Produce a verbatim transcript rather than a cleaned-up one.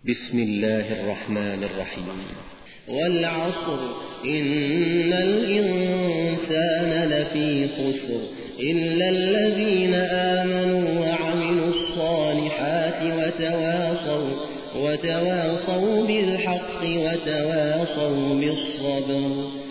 بسم الله الرحمن الرحيم. والعصر إن الإنسان لفي خسر إلا الذين آمنوا وعملوا الصالحات وتواصوا, وتواصوا بالحق وتواصوا بالصبر.